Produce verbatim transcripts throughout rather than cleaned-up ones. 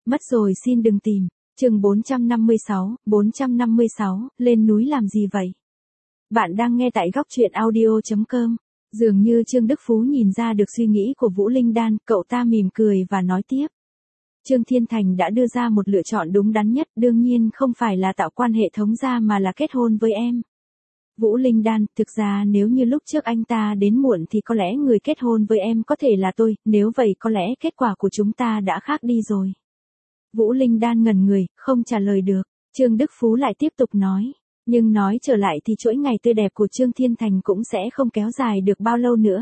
Mất rồi xin đừng tìm. Chương bốn trăm năm mươi sáu, bốn trăm năm mươi sáu, lên núi làm gì vậy? Bạn đang nghe tại góc truyện audio chấm com. Dường như Trương Đức Phú nhìn ra được suy nghĩ của Vũ Linh Đan, cậu ta mỉm cười và nói tiếp. Trương Thiên Thành đã đưa ra một lựa chọn đúng đắn nhất, đương nhiên không phải là tạo quan hệ thống gia mà là kết hôn với em. Vũ Linh Đan, thực ra nếu như lúc trước anh ta đến muộn thì có lẽ người kết hôn với em có thể là tôi, nếu vậy có lẽ kết quả của chúng ta đã khác đi rồi. Vũ Linh Đan ngẩn người, không trả lời được. Trương Đức Phú lại tiếp tục nói. Nhưng nói trở lại thì chuỗi ngày tươi đẹp của Trương Thiên Thành cũng sẽ không kéo dài được bao lâu nữa.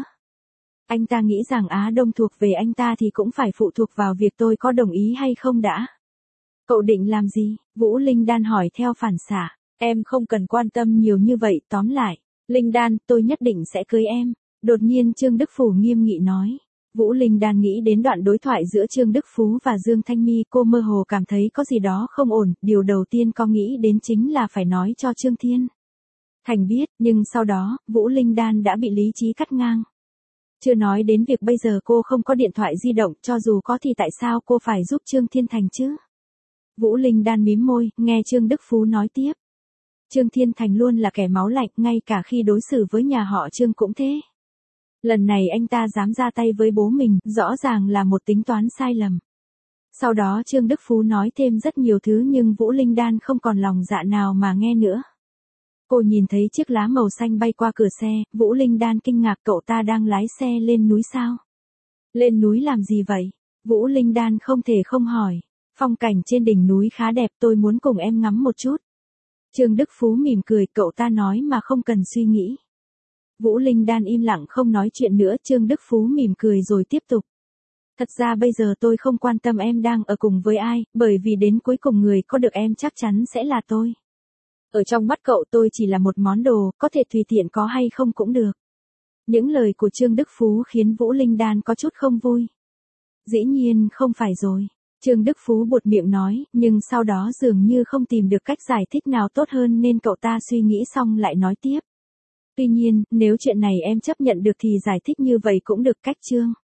Anh ta nghĩ rằng Á Đông thuộc về anh ta thì cũng phải phụ thuộc vào việc tôi có đồng ý hay không đã. Cậu định làm gì? Vũ Linh Đan hỏi theo phản xạ. Em không cần quan tâm nhiều như vậy, tóm lại. Linh Đan, tôi nhất định sẽ cưới em. Đột nhiên Trương Đức Phú nghiêm nghị nói. Vũ Linh Đan nghĩ đến đoạn đối thoại giữa Trương Đức Phú và Dương Thanh My, cô mơ hồ cảm thấy có gì đó không ổn, điều đầu tiên cô nghĩ đến chính là phải nói cho Trương Thiên Thành biết, nhưng sau đó, Vũ Linh Đan đã bị lý trí cắt ngang. Chưa nói đến việc bây giờ cô không có điện thoại di động, cho dù có thì tại sao cô phải giúp Trương Thiên Thành chứ? Vũ Linh Đan mím môi, nghe Trương Đức Phú nói tiếp. Trương Thiên Thành luôn là kẻ máu lạnh, ngay cả khi đối xử với nhà họ Trương cũng thế. Lần này anh ta dám ra tay với bố mình, rõ ràng là một tính toán sai lầm. Sau đó Trương Đức Phú nói thêm rất nhiều thứ nhưng Vũ Linh Đan không còn lòng dạ nào mà nghe nữa. Cô nhìn thấy chiếc lá màu xanh bay qua cửa xe, Vũ Linh Đan kinh ngạc, cậu ta đang lái xe lên núi sao? Lên núi làm gì vậy? Vũ Linh Đan không thể không hỏi. Phong cảnh trên đỉnh núi khá đẹp, tôi muốn cùng em ngắm một chút. Trương Đức Phú mỉm cười, cậu ta nói mà không cần suy nghĩ. Vũ Linh Đan im lặng không nói chuyện nữa, Trương Đức Phú mỉm cười rồi tiếp tục. Thật ra bây giờ tôi không quan tâm em đang ở cùng với ai, bởi vì đến cuối cùng người có được em chắc chắn sẽ là tôi. Ở trong mắt cậu tôi chỉ là một món đồ, có thể tùy tiện có hay không cũng được. Những lời của Trương Đức Phú khiến Vũ Linh Đan có chút không vui. Dĩ nhiên không phải rồi. Trương Đức Phú buột miệng nói, nhưng sau đó dường như không tìm được cách giải thích nào tốt hơn nên cậu ta suy nghĩ xong lại nói tiếp. Tuy nhiên, nếu chuyện này em chấp nhận được thì giải thích như vậy cũng được cách Trương.